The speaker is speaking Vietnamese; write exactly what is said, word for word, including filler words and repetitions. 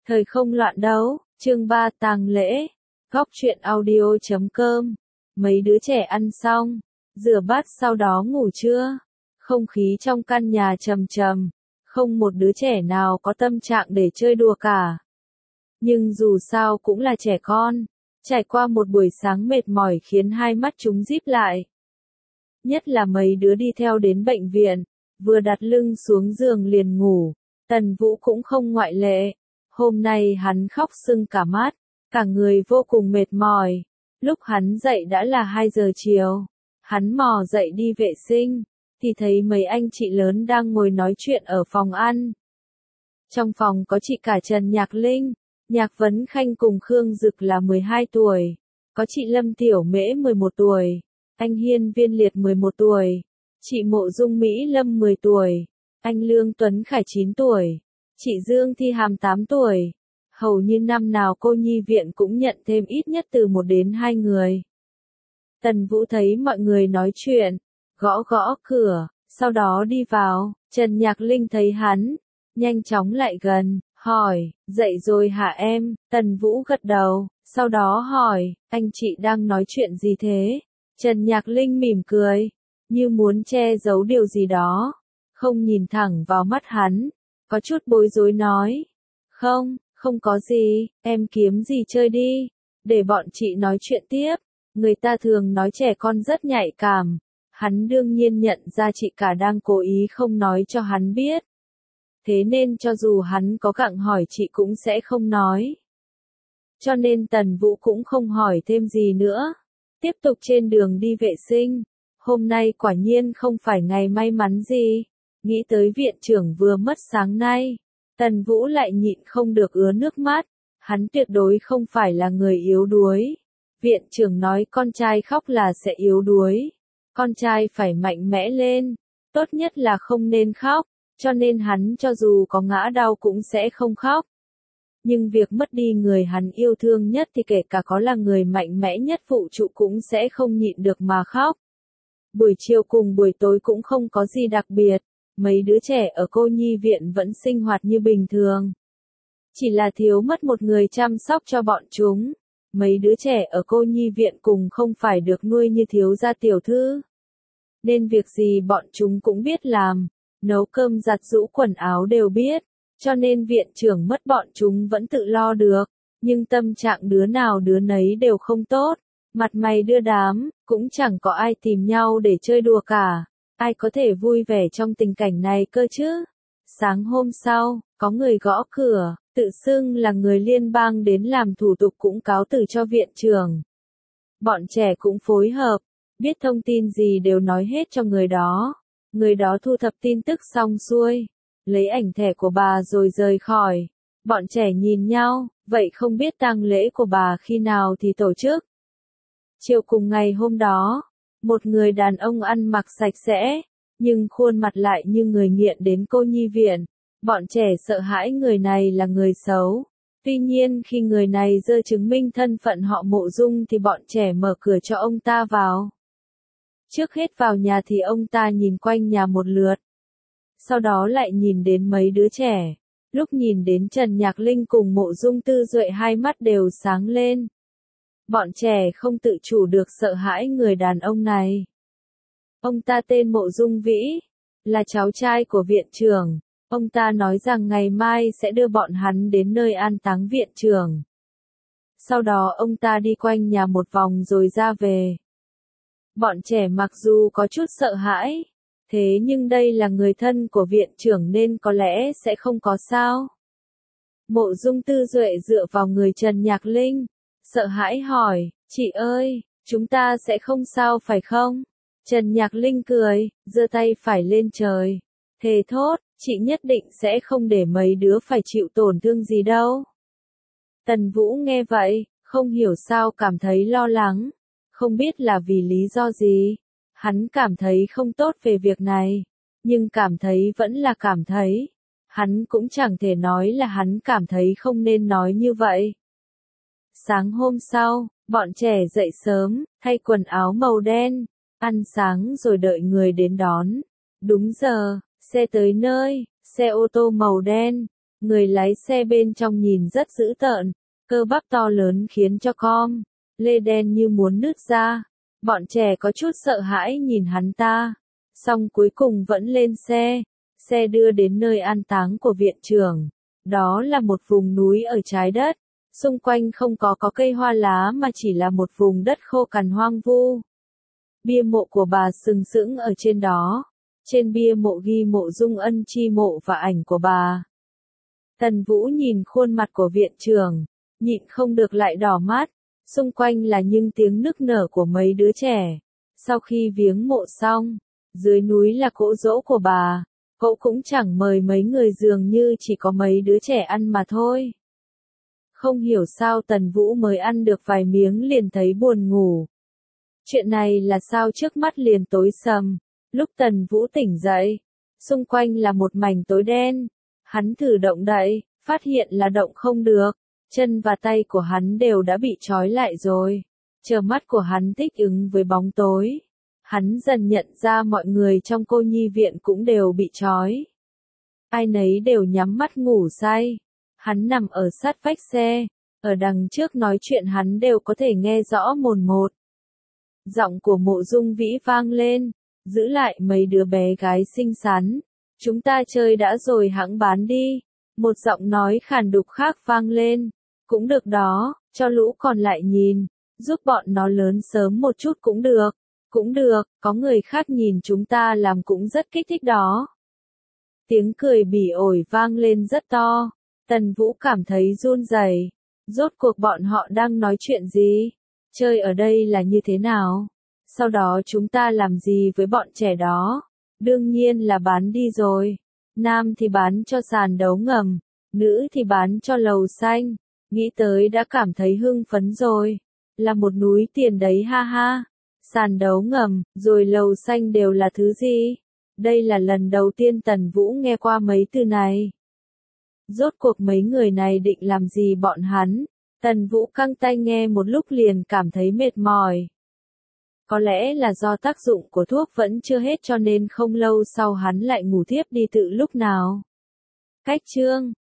Thời không loạn đấu, chương ba tang lễ, góc truyện audio chấm com. Mấy đứa trẻ ăn xong, rửa bát sau đó ngủ trưa. Không khí trong căn nhà trầm trầm, không một đứa trẻ nào có tâm trạng để chơi đùa cả. Nhưng dù sao cũng là trẻ con, trải qua một buổi sáng mệt mỏi khiến hai mắt chúng díp lại. Nhất là mấy đứa đi theo đến bệnh viện, vừa đặt lưng xuống giường liền ngủ, Tần Vũ cũng không ngoại lệ. Hôm nay hắn khóc sưng cả mắt, cả người vô cùng mệt mỏi. Lúc hắn dậy đã là hai giờ chiều. Hắn mò dậy đi vệ sinh, thì thấy mấy anh chị lớn đang ngồi nói chuyện ở phòng ăn. Trong phòng có chị cả Trần Nhạc Linh, Nhạc Vấn Khanh cùng Khương Dực là mười hai tuổi, có chị Lâm Tiểu Mễ mười một tuổi, anh Hiên Viên Liệt mười một tuổi, chị Mộ Dung Mỹ Lâm mười tuổi, anh Lương Tuấn Khải chín tuổi, chị Dương Thi Hàm tám tuổi. Hầu như năm nào cô nhi viện cũng nhận thêm ít nhất từ một đến hai người. Tần Vũ thấy mọi người nói chuyện, gõ gõ cửa, sau đó đi vào. Trần Nhạc Linh thấy hắn, nhanh chóng lại gần, hỏi, dậy rồi hả em? Tần Vũ gật đầu, sau đó hỏi, anh chị đang nói chuyện gì thế? Trần Nhạc Linh mỉm cười, như muốn che giấu điều gì đó, không nhìn thẳng vào mắt hắn, có chút bối rối nói, không, không có gì, em kiếm gì chơi đi, để bọn chị nói chuyện tiếp. Người ta thường nói trẻ con rất nhạy cảm, hắn đương nhiên nhận ra chị cả đang cố ý không nói cho hắn biết. Thế nên cho dù hắn có gặng hỏi chị cũng sẽ không nói. Cho nên Tần Vũ cũng không hỏi thêm gì nữa. Tiếp tục trên đường đi vệ sinh. Hôm nay quả nhiên không phải ngày may mắn gì. Nghĩ tới viện trưởng vừa mất sáng nay, Tần Vũ lại nhịn không được ứa nước mắt. Hắn tuyệt đối không phải là người yếu đuối. Viện trưởng nói con trai khóc là sẽ yếu đuối. Con trai phải mạnh mẽ lên. Tốt nhất là không nên khóc. Cho nên hắn cho dù có ngã đau cũng sẽ không khóc. Nhưng việc mất đi người hắn yêu thương nhất thì kể cả có là người mạnh mẽ nhất phụ trụ cũng sẽ không nhịn được mà khóc. Buổi chiều cùng buổi tối cũng không có gì đặc biệt. Mấy đứa trẻ ở cô nhi viện vẫn sinh hoạt như bình thường. Chỉ là thiếu mất một người chăm sóc cho bọn chúng. Mấy đứa trẻ ở cô nhi viện cùng không phải được nuôi như thiếu gia tiểu thư. Nên việc gì bọn chúng cũng biết làm. Nấu cơm giặt giũ quần áo đều biết, cho nên viện trưởng mất bọn chúng vẫn tự lo được, nhưng tâm trạng đứa nào đứa nấy đều không tốt, mặt mày đưa đám, cũng chẳng có ai tìm nhau để chơi đùa cả, ai có thể vui vẻ trong tình cảnh này cơ chứ. Sáng hôm sau, có người gõ cửa, tự xưng là người liên bang đến làm thủ tục cũng cáo từ cho viện trưởng. Bọn trẻ cũng phối hợp, biết thông tin gì đều nói hết cho người đó. Người đó thu thập tin tức xong xuôi, lấy ảnh thẻ của bà rồi rời khỏi. Bọn trẻ nhìn nhau, vậy không biết tang lễ của bà khi nào thì tổ chức. Chiều cùng ngày hôm đó, một người đàn ông ăn mặc sạch sẽ, nhưng khuôn mặt lại như người nghiện đến cô nhi viện. Bọn trẻ sợ hãi người này là người xấu. Tuy nhiên khi người này giơ chứng minh thân phận họ Mộ Dung thì bọn trẻ mở cửa cho ông ta vào. Trước hết vào nhà thì ông ta nhìn quanh nhà một lượt. Sau đó lại nhìn đến mấy đứa trẻ. Lúc nhìn đến Trần Nhạc Linh cùng Mộ Dung Tư Duệ hai mắt đều sáng lên. Bọn trẻ không tự chủ được sợ hãi người đàn ông này. Ông ta tên Mộ Dung Vĩ, là cháu trai của viện trưởng. Ông ta nói rằng ngày mai sẽ đưa bọn hắn đến nơi an táng viện trưởng. Sau đó ông ta đi quanh nhà một vòng rồi ra về. Bọn trẻ mặc dù có chút sợ hãi, thế nhưng đây là người thân của viện trưởng nên có lẽ sẽ không có sao. Mộ Dung Tư Duệ dựa vào người Trần Nhạc Linh, sợ hãi hỏi, chị ơi, chúng ta sẽ không sao phải không? Trần Nhạc Linh cười, giơ tay phải lên trời, thề thốt, chị nhất định sẽ không để mấy đứa phải chịu tổn thương gì đâu. Tần Vũ nghe vậy, không hiểu sao cảm thấy lo lắng. Không biết là vì lý do gì, hắn cảm thấy không tốt về việc này, nhưng cảm thấy vẫn là cảm thấy. Hắn cũng chẳng thể nói là hắn cảm thấy không nên nói như vậy. Sáng hôm sau, bọn trẻ dậy sớm, thay quần áo màu đen, ăn sáng rồi đợi người đến đón. Đúng giờ, xe tới nơi, xe ô tô màu đen, Người lái xe bên trong nhìn rất dữ tợn, cơ bắp to lớn khiến cho com lê đen như muốn nứt ra. Bọn trẻ có chút sợ hãi nhìn hắn ta, xong cuối cùng vẫn lên xe. Xe đưa đến nơi an táng của viện trưởng. Đó là một vùng núi ở trái đất, xung quanh không có có cây hoa lá mà chỉ là một vùng đất khô cằn hoang vu. Bia mộ của bà sừng sững ở trên đó. Trên bia mộ ghi mộ Dung Ân chi mộ và ảnh của bà. Tần Vũ nhìn khuôn mặt của viện trưởng, nhịn không được lại đỏ mắt. Xung quanh là những tiếng nức nở của mấy đứa trẻ. Sau khi viếng mộ xong, dưới núi là cỗ giỗ của bà. Cậu cũng chẳng mời mấy người, dường như chỉ có mấy đứa trẻ ăn mà thôi. Không hiểu sao Tần Vũ mới ăn được vài miếng liền thấy buồn ngủ. Chuyện này là sao trước mắt liền tối sầm. Lúc Tần Vũ tỉnh dậy, xung quanh là một mảnh tối đen. Hắn thử động đậy, phát hiện là động không được. Chân và tay của hắn đều đã bị trói lại rồi. Chờ mắt của hắn thích ứng với bóng tối. Hắn dần nhận ra mọi người trong cô nhi viện cũng đều bị trói. Ai nấy đều nhắm mắt ngủ say. Hắn nằm ở sát vách xe, ở đằng trước nói chuyện hắn đều có thể nghe rõ mồn một. Giọng của Mộ Dung Vĩ vang lên, giữ lại mấy đứa bé gái xinh xắn. Chúng ta chơi đã rồi hẵng bán đi. Một giọng nói khàn đục khác vang lên. Cũng được đó, cho lũ còn lại nhìn, giúp bọn nó lớn sớm một chút cũng được. Cũng được, có người khác nhìn chúng ta làm cũng rất kích thích đó. Tiếng cười bỉ ổi vang lên rất to. Tần Vũ cảm thấy run rẩy. Rốt cuộc bọn họ đang nói chuyện gì? Chơi ở đây là như thế nào? Sau đó chúng ta làm gì với bọn trẻ đó? Đương nhiên là bán đi rồi. Nam thì bán cho sàn đấu ngầm, nữ thì bán cho lầu xanh. Nghĩ tới đã cảm thấy hưng phấn rồi. Là một núi tiền đấy ha ha. Sàn đấu ngầm, rồi lầu xanh đều là thứ gì? Đây là lần đầu tiên Tần Vũ nghe qua mấy từ này. Rốt cuộc mấy người này định làm gì bọn hắn? Tần Vũ căng tai nghe một lúc liền cảm thấy mệt mỏi. Có lẽ là do tác dụng của thuốc vẫn chưa hết cho nên không lâu sau hắn lại ngủ thiếp đi tự lúc nào. Cách chương